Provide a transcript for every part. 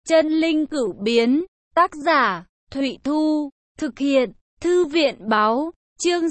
Chân linh cửu biến, tác giả, Thụy Thu, thực hiện, Thư viện báo, chương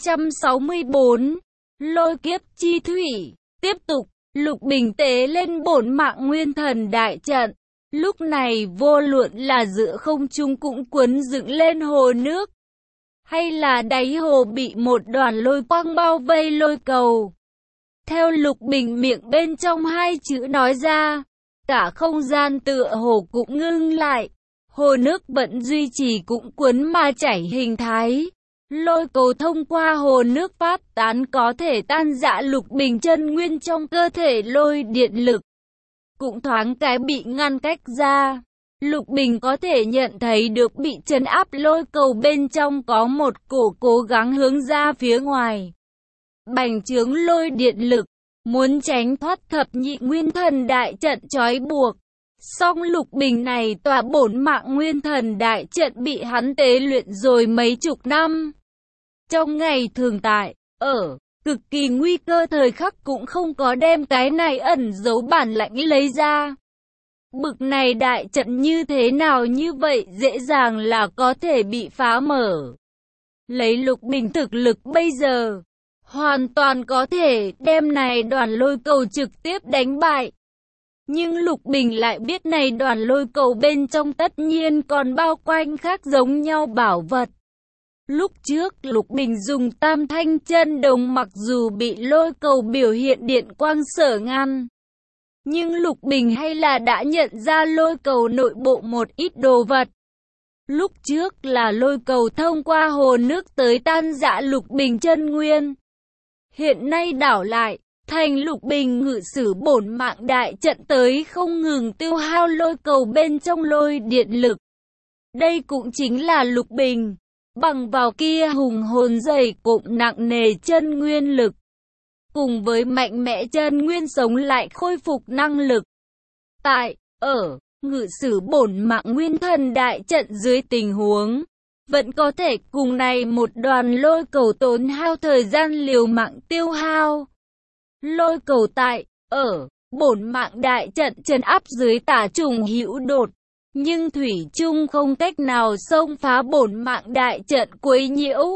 664, lôi kiếp chi thủy, tiếp tục, Lục Bình tế lên bổn mạng nguyên thần đại trận. Lúc này vô luận là giữa không trung cũng cuốn dựng lên hồ nước, hay là đáy hồ bị một đoàn lôi quang bao vây lôi cầu. Theo Lục Bình miệng bên trong hai chữ nói ra, cả không gian tựa hồ cũng ngưng lại, hồ nước vẫn duy trì cũng cuốn mà chảy hình thái. Lôi cầu thông qua hồ nước phát tán có thể tan rã Lục Bình chân nguyên trong cơ thể, lôi điện lực cũng thoáng cái bị ngăn cách ra. Lục Bình có thể nhận thấy được bị trấn áp lôi cầu bên trong có một cổ cố gắng hướng ra phía ngoài, bành trướng lôi điện lực, muốn tránh thoát thập nhị nguyên thần đại trận trói buộc. Song Lục Bình này tòa bổn mạng nguyên thần đại trận bị hắn tế luyện rồi mấy chục năm. Trong ngày thường tại, ở cực kỳ nguy cơ thời khắc cũng không có đem cái này ẩn giấu bản lãnh lấy ra. Bực này đại trận như thế nào như vậy dễ dàng là có thể bị phá mở. Lấy Lục Bình thực lực bây giờ, hoàn toàn có thể đem này đoàn lôi cầu trực tiếp đánh bại. Nhưng Lục Bình lại biết này đoàn lôi cầu bên trong tất nhiên còn bao quanh khác giống nhau bảo vật. Lúc trước Lục Bình dùng tam thanh chân đồng, mặc dù bị lôi cầu biểu hiện điện quang sở ngăn, nhưng Lục Bình hay là đã nhận ra lôi cầu nội bộ một ít đồ vật. Lúc trước là lôi cầu thông qua hồ nước tới tan rã Lục Bình chân nguyên. Hiện nay đảo lại, thành Lục Bình ngự sử bổn mạng đại trận tới không ngừng tiêu hao lôi cầu bên trong lôi điện lực. Đây cũng chính là Lục Bình bằng vào kia hùng hồn dày cộm nặng nề chân nguyên lực, cùng với mạnh mẽ chân nguyên sống lại khôi phục năng lực. Tại, ở, ngự sử bổn mạng nguyên thần đại trận dưới tình huống, vẫn có thể cùng này một đoàn lôi cầu tốn hao thời gian liều mạng tiêu hao. Lôi cầu tại, ở, bổn mạng đại trận trấn áp dưới tả trùng hữu đột, nhưng thủy chung không cách nào xông phá bổn mạng đại trận quấy nhiễu.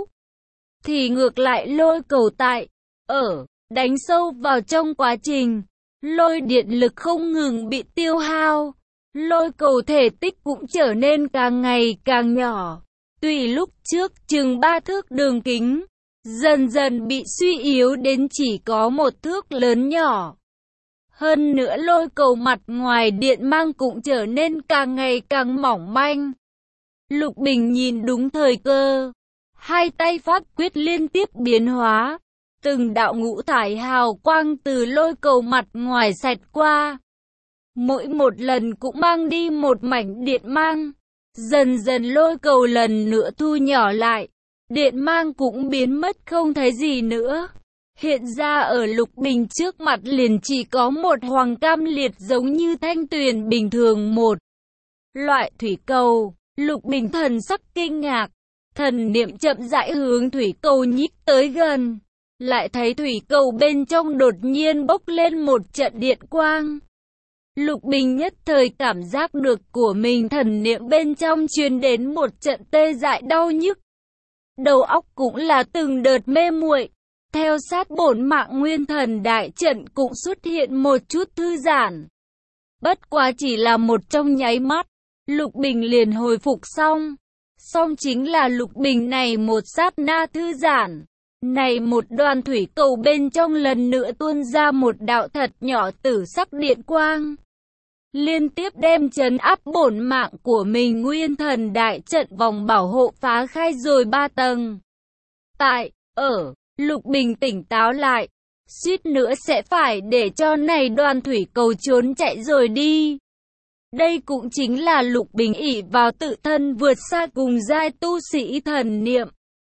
Thì ngược lại lôi cầu tại, ở, đánh sâu vào trong quá trình, lôi điện lực không ngừng bị tiêu hao. Lôi cầu thể tích cũng trở nên càng ngày càng nhỏ. Tuy lúc trước chừng 3 thước đường kính, dần dần bị suy yếu đến chỉ có 1 thước lớn nhỏ. Hơn nữa lôi cầu mặt ngoài điện mang cũng trở nên càng ngày càng mỏng manh. Lục Bình nhìn đúng thời cơ, hai tay pháp quyết liên tiếp biến hóa, từng đạo ngũ thải hào quang từ lôi cầu mặt ngoài xẹt qua. Mỗi một lần cũng mang đi một mảnh điện mang. Dần dần lôi cầu lần nữa thu nhỏ lại, điện mang cũng biến mất không thấy gì nữa. Hiện ra ở Lục Bình trước mặt liền chỉ có một hoàng cam liệt giống như thanh tuyền bình thường một loại thủy cầu. Lục Bình thần sắc kinh ngạc, thần niệm chậm rãi hướng thủy cầu nhích tới gần, lại thấy thủy cầu bên trong đột nhiên bốc lên một trận điện quang. Lục Bình nhất thời cảm giác được của mình thần niệm bên trong truyền đến một trận tê dại đau nhức. Đầu óc cũng là từng đợt mê muội. Theo sát bổn mạng nguyên thần đại trận cũng xuất hiện một chút thư giãn. Bất quá chỉ là một trong nháy mắt, Lục Bình liền hồi phục xong. Song chính là Lục Bình này một sát na thư giãn, này một đoàn thủy cầu bên trong lần nữa tuôn ra một đạo thật nhỏ tử sắc điện quang, liên tiếp đem trấn áp bổn mạng của mình nguyên thần đại trận vòng bảo hộ phá khai rồi 3 tầng. Tại, ở, Lục Bình tỉnh táo lại, suýt nữa sẽ phải để cho này đoàn thủy cầu trốn chạy rồi đi. Đây cũng chính là Lục Bình ỷ vào tự thân vượt xa cùng giai tu sĩ thần niệm,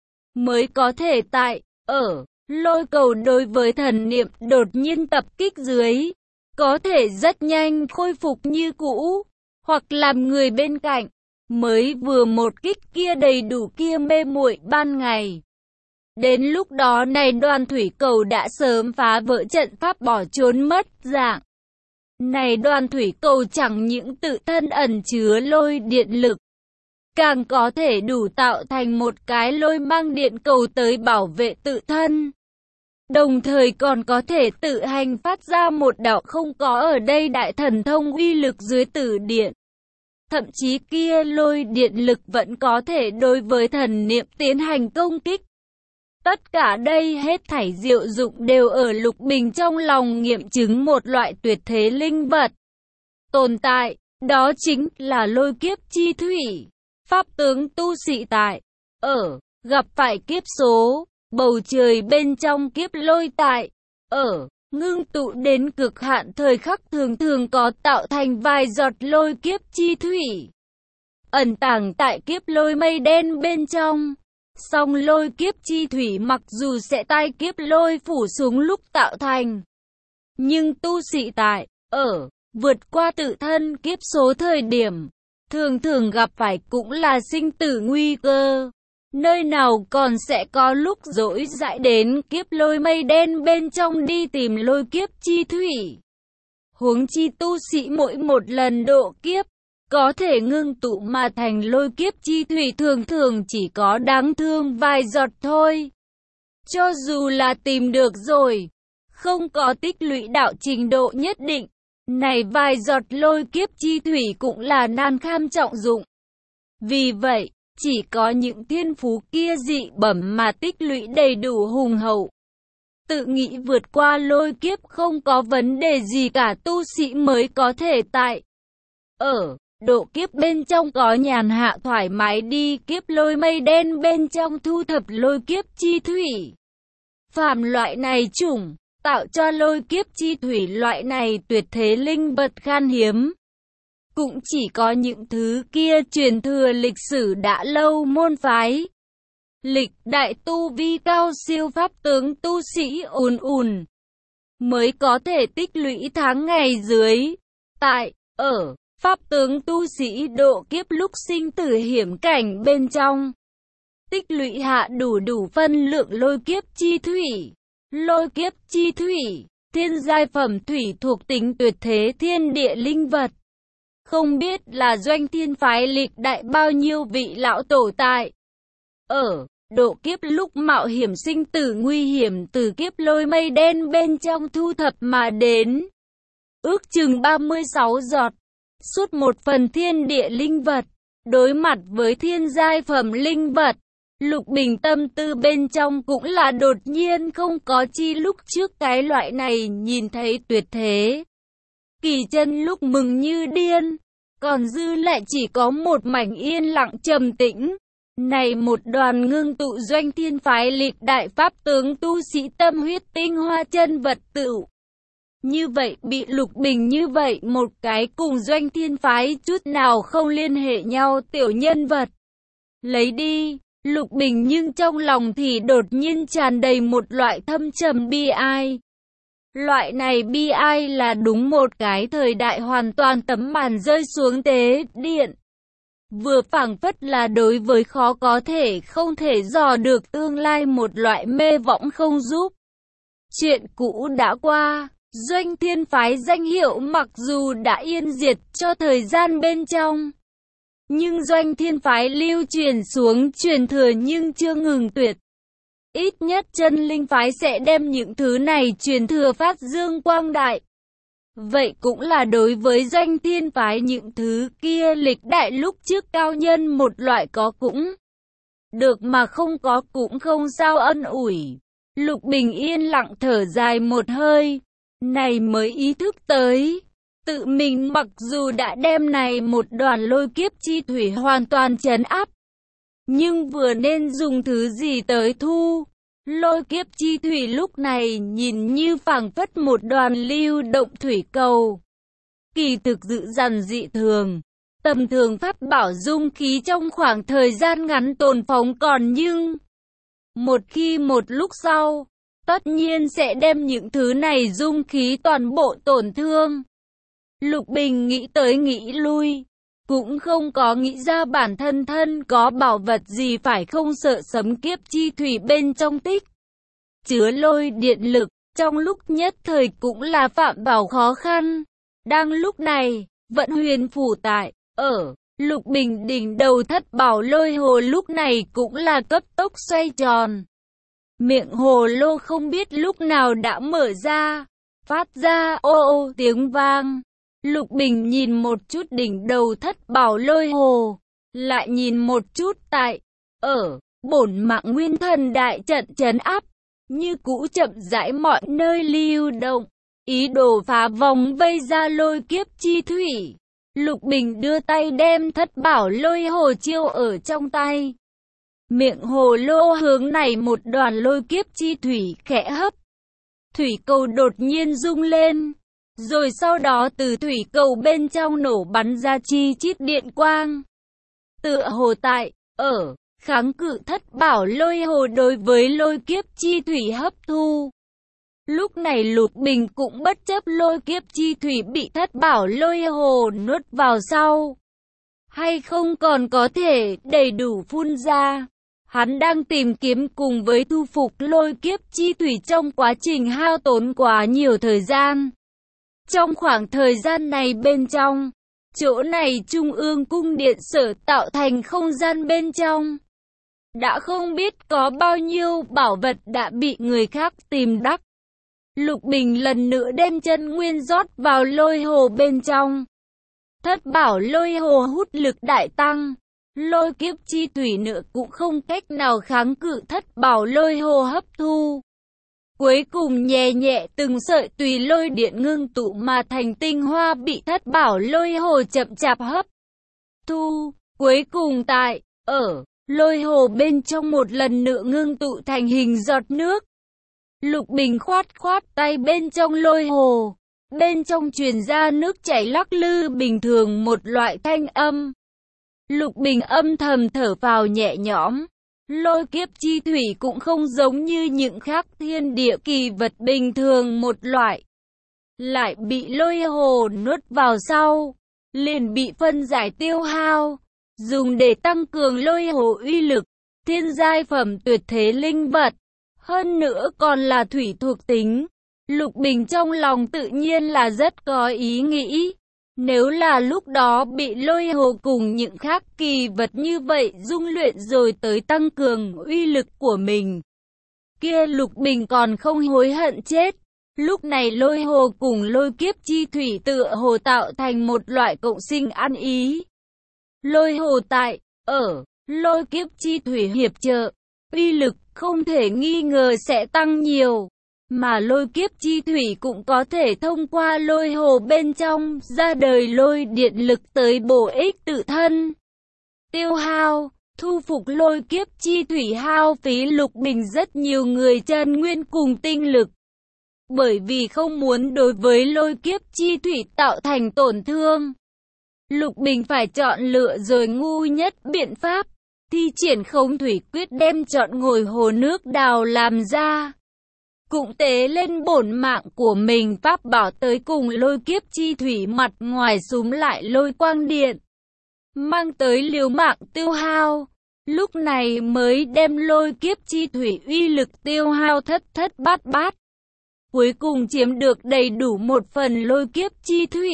mới có thể tại, ở, lôi cầu đối với thần niệm đột nhiên tập kích dưới, có thể rất nhanh khôi phục như cũ, hoặc làm người bên cạnh, mới vừa một kích kia đầy đủ kia mê muội ban ngày. Đến lúc đó này đoàn thủy cầu đã sớm phá vỡ trận pháp bỏ trốn mất dạng. Này đoàn thủy cầu chẳng những tự thân ẩn chứa lôi điện lực, càng có thể đủ tạo thành một cái lôi mang điện cầu tới bảo vệ tự thân. Đồng thời còn có thể tự hành phát ra một đạo không có ở đây đại thần thông uy lực dưới tử điện. Thậm chí kia lôi điện lực vẫn có thể đối với thần niệm tiến hành công kích. Tất cả đây hết thảy diệu dụng đều ở Lục Bình trong lòng nghiệm chứng một loại tuyệt thế linh vật tồn tại, đó chính là lôi kiếp chi thủy. Pháp tướng tu sĩ tại ở gặp phải kiếp số, bầu trời bên trong kiếp lôi tại ở ngưng tụ đến cực hạn thời khắc thường thường có tạo thành vài giọt lôi kiếp chi thủy ẩn tàng tại kiếp lôi mây đen bên trong. Song lôi kiếp chi thủy mặc dù sẽ tai kiếp lôi phủ xuống lúc tạo thành, nhưng tu sĩ tại ở vượt qua tự thân kiếp số thời điểm thường thường gặp phải cũng là sinh tử nguy cơ. Nơi nào còn sẽ có lúc dỗi dãi đến kiếp lôi mây đen bên trong đi tìm lôi kiếp chi thủy. Huống chi tu sĩ mỗi một lần độ kiếp, có thể ngưng tụ mà thành lôi kiếp chi thủy thường thường chỉ có đáng thương vài giọt thôi. Cho dù là tìm được rồi, không có tích lũy đạo trình độ nhất định, này vài giọt lôi kiếp chi thủy cũng là nan kham trọng dụng. Vì vậy, chỉ có những thiên phú kia dị bẩm mà tích lũy đầy đủ hùng hậu, tự nghĩ vượt qua lôi kiếp không có vấn đề gì cả tu sĩ mới có thể tại ở độ kiếp bên trong có nhàn hạ thoải mái đi kiếp lôi mây đen bên trong thu thập lôi kiếp chi thủy. Phàm loại này chủng, tạo cho lôi kiếp chi thủy loại này tuyệt thế linh vật khan hiếm. Cũng chỉ có những thứ kia truyền thừa lịch sử đã lâu môn phái. Lịch đại tu vi cao siêu pháp tướng tu sĩ ùn mới có thể tích lũy tháng ngày dưới. Tại, ở, pháp tướng tu sĩ độ kiếp lúc sinh tử hiểm cảnh bên trong. Tích lũy hạ đủ phân lượng lôi kiếp chi thủy. Lôi kiếp chi thủy, thiên giai phẩm thủy thuộc tính tuyệt thế thiên địa linh vật. Không biết là Doanh Thiên phái lịch đại bao nhiêu vị lão tổ tại ở độ kiếp lúc mạo hiểm sinh tử nguy hiểm từ kiếp lôi mây đen bên trong thu thập mà đến. Ước chừng 36 giọt, suốt một phần thiên địa linh vật, đối mặt với thiên giai phẩm linh vật. Lục Bình tâm tư bên trong cũng là đột nhiên không có chi lúc trước cái loại này nhìn thấy tuyệt thế. Kỳ chân lúc mừng như điên, còn dư lại chỉ có một mảnh yên lặng trầm tĩnh. Này một đoàn ngưng tụ Doanh Thiên phái lịch đại pháp tướng tu sĩ tâm huyết tinh hoa chân vật tựu. Như vậy bị Lục Bình như vậy một cái cùng Doanh Thiên phái chút nào không liên hệ nhau tiểu nhân vật. Lấy đi. Lục Bình nhưng trong lòng thì đột nhiên tràn đầy một loại thâm trầm bi ai. Loại này bi ai là đúng một cái thời đại hoàn toàn tấm màn rơi xuống tế điện. Vừa phảng phất là đối với khó có thể không thể dò được tương lai một loại mê võng không giúp. Chuyện cũ đã qua, Doanh Thiên phái danh hiệu mặc dù đã yên diệt cho thời gian bên trong. Nhưng Doanh Thiên phái lưu truyền xuống truyền thừa nhưng chưa ngừng tuyệt. Ít nhất chân linh phái sẽ đem những thứ này truyền thừa phát dương quang đại. Vậy cũng là đối với Doanh Thiên phái những thứ kia lịch đại lúc trước cao nhân một loại có cũng được mà không có cũng không sao ân ủi. Lục Bình yên lặng thở dài một hơi, này mới ý thức tới. Tự mình mặc dù đã đem này một đoàn lôi kiếp chi thủy hoàn toàn trấn áp, nhưng vừa nên dùng thứ gì tới thu. Lôi kiếp chi thủy lúc này nhìn như phảng phất một đoàn lưu động thủy cầu. Kỳ thực dữ dằn dị thường, tầm thường pháp bảo dung khí trong khoảng thời gian ngắn tồn phóng còn nhưng một khi một lúc sau, tất nhiên sẽ đem những thứ này dung khí toàn bộ tổn thương. Lục Bình nghĩ tới nghĩ lui, cũng không có nghĩ ra bản thân có bảo vật gì phải không sợ sấm kiếp chi thủy bên trong tích chứa lôi điện lực, trong lúc nhất thời cũng là phạm bảo khó khăn. Đang lúc này, vận huyền phủ tại, ở, Lục Bình đỉnh đầu thất bảo lôi hồ lúc này cũng là cấp tốc xoay tròn. Miệng hồ lô không biết lúc nào đã mở ra, phát ra ô ô tiếng vang. Lục Bình nhìn một chút đỉnh đầu thất bảo lôi hồ, lại nhìn một chút tại, ở, bổn mạng nguyên thần đại trận trấn áp, như cũ chậm rãi mọi nơi lưu động, ý đồ phá vòng vây ra lôi kiếp chi thủy. Lục Bình đưa tay đem thất bảo lôi hồ chiêu ở trong tay. Miệng hồ lô hướng này một đoàn lôi kiếp chi thủy khẽ hấp. Thủy cầu đột nhiên rung lên, rồi sau đó từ thủy cầu bên trong nổ bắn ra chi chít điện quang. Tựa hồ tại, ở, kháng cự thất bảo lôi hồ đối với lôi kiếp chi thủy hấp thu. Lúc này Lục Bình cũng bất chấp lôi kiếp chi thủy bị thất bảo lôi hồ nuốt vào sau, hay không còn có thể đầy đủ phun ra. Hắn đang tìm kiếm cùng với thu phục lôi kiếp chi thủy trong quá trình hao tốn quá nhiều thời gian. Trong khoảng thời gian này bên trong, chỗ này Trung ương cung điện sở tạo thành không gian bên trong, đã không biết có bao nhiêu bảo vật đã bị người khác tìm đắc. Lục Bình lần nữa đem chân nguyên rót vào lôi hồ bên trong. Thất bảo lôi hồ hút lực đại tăng. Lôi kiếp chi thủy nữa cũng không cách nào kháng cự thất bảo lôi hồ hấp thu. Cuối cùng nhẹ nhẹ từng sợi tùy lôi điện ngưng tụ mà thành tinh hoa bị thất bảo lôi hồ chậm chạp hấp thu. Cuối cùng tại, ở, lôi hồ bên trong một lần nữa ngưng tụ thành hình giọt nước. Lục Bình khoát khoát tay bên trong lôi hồ. Bên trong truyền ra nước chảy lắc lư bình thường một loại thanh âm. Lục Bình âm thầm thở vào nhẹ nhõm. Lôi kiếp chi thủy cũng không giống như những khác thiên địa kỳ vật bình thường một loại. Lại bị lôi hồ nuốt vào sau, liền bị phân giải tiêu hao, dùng để tăng cường lôi hồ uy lực, thiên giai phẩm tuyệt thế linh vật. Hơn nữa còn là thủy thuộc tính. Lục Bình trong lòng tự nhiên là rất có ý nghĩ. Nếu là lúc đó bị lôi hồ cùng những khác kỳ vật như vậy dung luyện rồi tới tăng cường uy lực của mình, kia Lục Bình còn không hối hận chết. Lúc này lôi hồ cùng lôi kiếp chi thủy tựa hồ tạo thành một loại cộng sinh ăn ý. Lôi hồ tại, ở, lôi kiếp chi thủy hiệp trợ, uy lực không thể nghi ngờ sẽ tăng nhiều. Mà lôi kiếp chi thủy cũng có thể thông qua lôi hồ bên trong ra đời lôi điện lực tới bổ ích tự thân. Tiêu hao, thu phục lôi kiếp chi thủy hao phí Lục Bình rất nhiều người chân nguyên cùng tinh lực. Bởi vì không muốn đối với lôi kiếp chi thủy tạo thành tổn thương, Lục Bình phải chọn lựa rồi ngu nhất biện pháp, thi triển không thủy quyết đem chọn ngồi hồ nước đào làm ra. Cũng tế lên bổn mạng của mình pháp bảo tới cùng lôi kiếp chi thủy mặt ngoài súm lại lôi quang điện, mang tới liều mạng tiêu hao. Lúc này mới đem lôi kiếp chi thủy uy lực tiêu hao thất thất bát bát. Cuối cùng chiếm được đầy đủ một phần lôi kiếp chi thủy.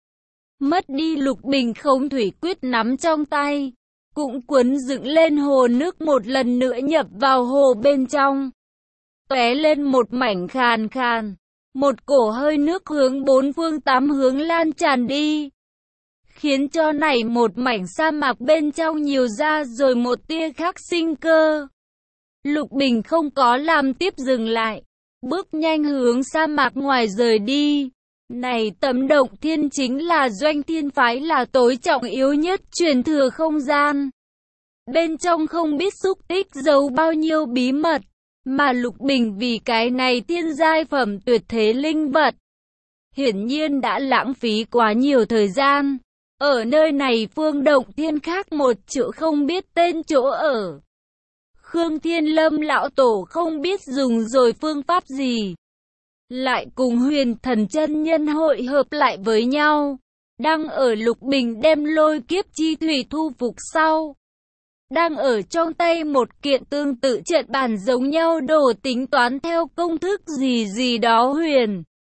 Mất đi Lục Bình không thủy quyết nắm trong tay, cũng cuốn dựng lên hồ nước một lần nữa nhập vào hồ bên trong. Tóe lên một mảnh khàn khàn, một cổ hơi nước hướng bốn phương tám hướng lan tràn đi, khiến cho này một mảnh sa mạc bên trong nhiều ra rồi một tia khác sinh cơ. Lục Bình không có làm tiếp dừng lại, bước nhanh hướng sa mạc ngoài rời đi. Này tấm động thiên chính là doanh thiên phái là tối trọng yếu nhất truyền thừa không gian. Bên trong không biết xúc tích giấu bao nhiêu bí mật. Mà Lục Bình vì cái này thiên giai phẩm tuyệt thế linh vật, hiển nhiên đã lãng phí quá nhiều thời gian. Ở nơi này phương động thiên khác một chỗ không biết tên chỗ ở. Khương Thiên Lâm lão tổ không biết dùng rồi phương pháp gì, lại cùng Huyền Thần chân nhân hội hợp lại với nhau. Đang ở Lục Bình đem lôi kiếp chi thủy thu phục sau, đang ở trong tay một kiện tương tự trận bàn giống nhau đồ tính toán theo công thức gì gì đó huyền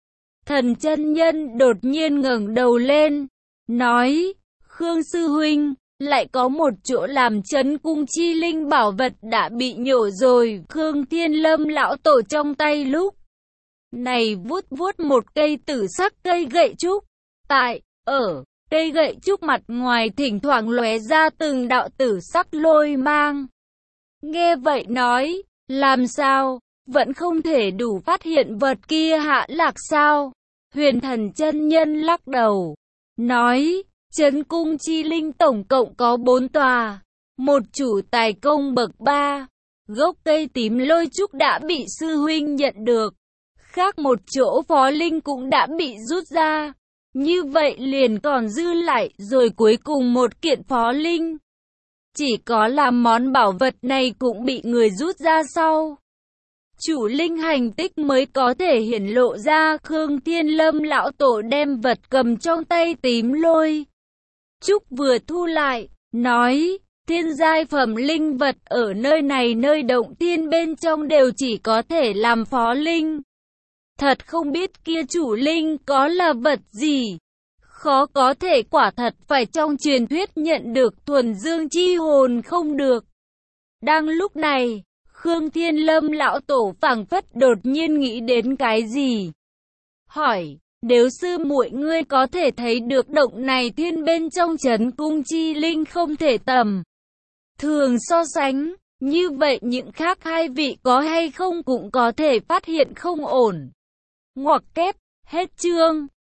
Thần chân nhân đột nhiên ngẩng đầu lên, nói, Khương sư huynh, lại có một chỗ làm chấn cung chi linh bảo vật đã bị nhổ rồi. Khương Thiên Lâm lão tổ trong tay lúc này vuốt vuốt một cây tử sắc cây gậy trúc. Ở cây gậy trúc mặt ngoài thỉnh thoảng lóe ra từng đạo tử sắc lôi mang. Nghe vậy nói, làm sao, vẫn không thể đủ phát hiện vật kia hạ lạc sao? Huyền Thần chân nhân lắc đầu, nói, Chấn cung chi linh tổng cộng có 4 tòa, một chủ tài công bậc 3, gốc cây tím lôi trúc đã bị sư huynh nhận được, khác một chỗ phó linh cũng đã bị rút ra, như vậy liền còn dư lại rồi cuối cùng một kiện phó linh. Chỉ có là món bảo vật này cũng bị người rút ra sau. Chủ linh hành tích mới có thể hiển lộ ra. Khương Thiên Lâm lão tổ đem vật cầm trong tay tím lôi trúc vừa thu lại, nói, thiên giai phẩm linh vật ở nơi này nơi động thiên bên trong đều chỉ có thể làm phó linh. Thật không biết kia chủ linh có là vật gì. Khó có thể, quả thật phải trong truyền thuyết nhận được thuần dương chi hồn không được. Đang lúc này, Khương Thiên Lâm lão tổ phảng phất đột nhiên nghĩ đến cái gì. Hỏi, nếu sư muội ngươi có thể thấy được động này thiên bên trong chấn cung chi linh không thể tầm thường so sánh, như vậy những khác hai vị có hay không cũng có thể phát hiện không ổn. Ngoặc kép, hết chương.